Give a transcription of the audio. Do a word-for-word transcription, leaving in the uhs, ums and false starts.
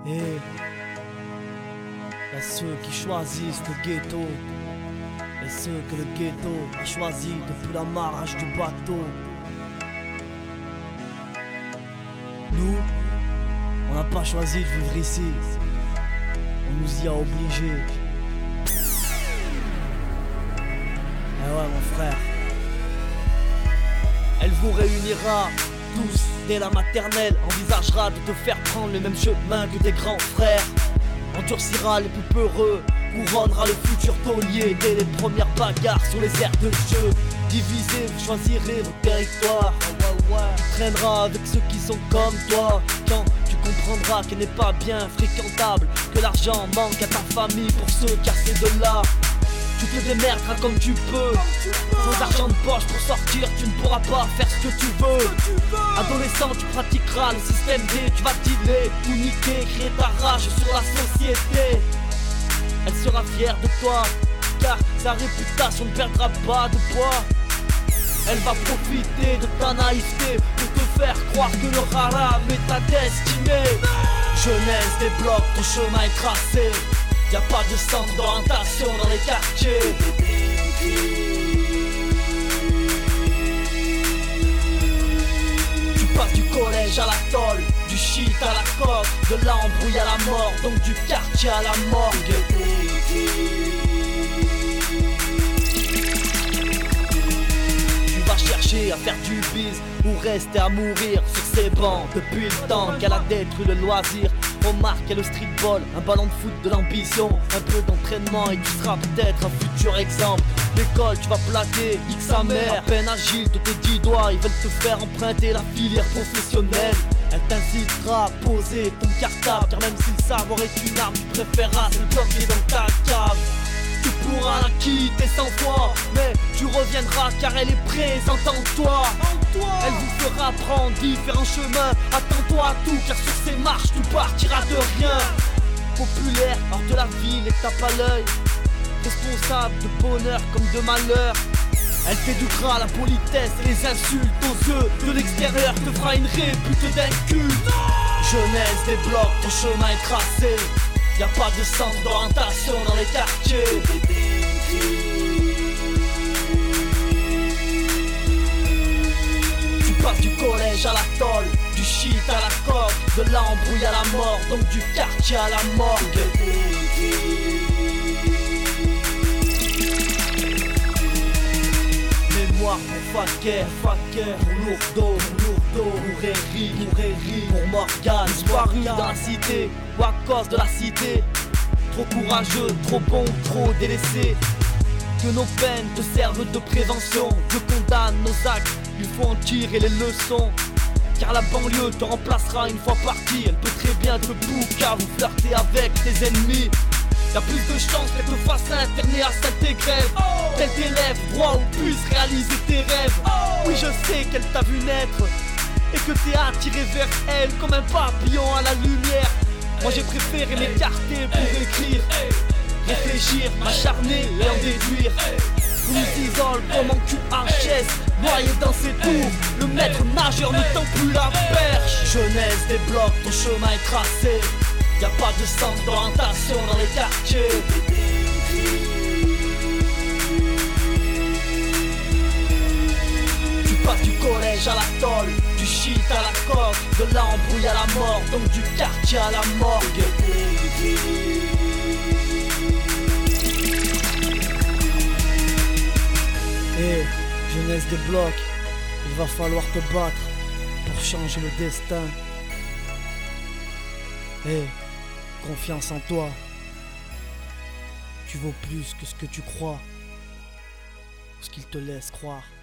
Et y'a ceux qui choisissent le ghetto et ceux que le ghetto a choisi depuis l'amarrage du bateau. Nous, on n'a pas choisi de vivre ici, on nous y a obligés. Eh ouais mon frère, elle vous réunira tous dès la maternelle, envisagera de te faire prendre le même chemin que tes grands frères. Endurcira les plus peureux, couronnera le futur taulier dès les premières bagarres sur les aires de jeu. Divisé, vous choisirez vos territoires. Tu traîneras avec ceux qui sont comme toi. Quand tu comprendras qu'elle n'est pas bien fréquentable, que l'argent manque à ta famille pour se casser de là. Tu te démerderas comme tu peux. Sans argent de poche pour sortir, tu ne pourras pas faire ce que tu veux. Adolescent, tu pratiqueras le système D. Tu vas dealer, tout niquer, créer ta rage sur la société. Elle sera fière de toi, car sa réputation ne perdra pas de poids. Elle va profiter de ta naïveté pour te faire croire que le haram est ta destinée. Jeunesse des blocs, ton chemin est tracé. Y'a pas de centre d'orientation dans les quartiers. Tu passes du collège à la tôle, du shit à la coque, de l'embrouille à la mort, donc du quartier à la morgue. Tu vas chercher à faire du biz ou rester à mourir sur ces bancs depuis le temps qu'elle a détruit le loisir. Remarque, il y a le streetball, un ballon de foot, de l'ambition, un peu d'entraînement et tu seras peut-être un futur exemple. L'école, tu vas plaquer, X sa mère, à peine agile de tes dix doigts, ils veulent te faire emprunter la filière professionnelle. Elle t'incitera à poser ton cartable, car même si le savoir est une arme, tu préféreras le bloquer dans ta cave. Tu pourras la quitter sans foi, mais tu reviendras car elle est présente en toi. Elle vous fera prendre différents chemins. Attends-toi à tout car sur ces marches tu partiras de rien. Populaire hors de la ville et tape à l'œil, responsable de bonheur comme de malheur. Elle t'éduquera à la politesse et les insultes aux yeux de l'extérieur, te fera une répute d'inculte. Jeunesse des blocs, ton chemin est tracé. Y'a pas de centre d'orientation dans les quartiers. Tu passes du collège à la tôle, du shit à la coque, de l'embrouille à la mort, donc du quartier à la morgue. Mémoire pour Faker, Faker, pour Lourdeau, Lourdeau, pour Herri, pour Herri, pour Morgane, disparu dans la cité, ou à cause de la cité. Trop courageux, trop bon, trop délaissé. Que nos peines te servent de prévention. Je condamne nos actes, il faut en tirer les leçons. Car la banlieue te remplacera une fois partie. Elle peut très bien te boucar ou flirter avec tes ennemis. Y'a plus de chances qu'elle te fasse interner à Saint-Égrève. Oh, qu'elle t'élève droit ou puisse réaliser tes rêves. Oh, oui je sais qu'elle t'a vu naître et que t'es attiré vers elle comme un papillon à la lumière. Moi j'ai préféré m'écarter pour écrire, réfléchir, m'acharner et en déduire. On nous isole comme en Q H S, noyé dans ses tours. Le maître nageur ne tend plus la perche. Jeunesse des blocs, ton chemin est tracé. Y'a pas de centre d'orientation dans les quartiers. Tu passes du collège à la tôle, du shit à la coque, de l'embrouille à la mort, donc du quartier à la morgue. Eh, jeunesse des blocs, il va falloir te battre pour changer le destin. Eh, confiance en toi. Tu vaux plus que ce que tu crois, ou ce qu'ils te laissent croire.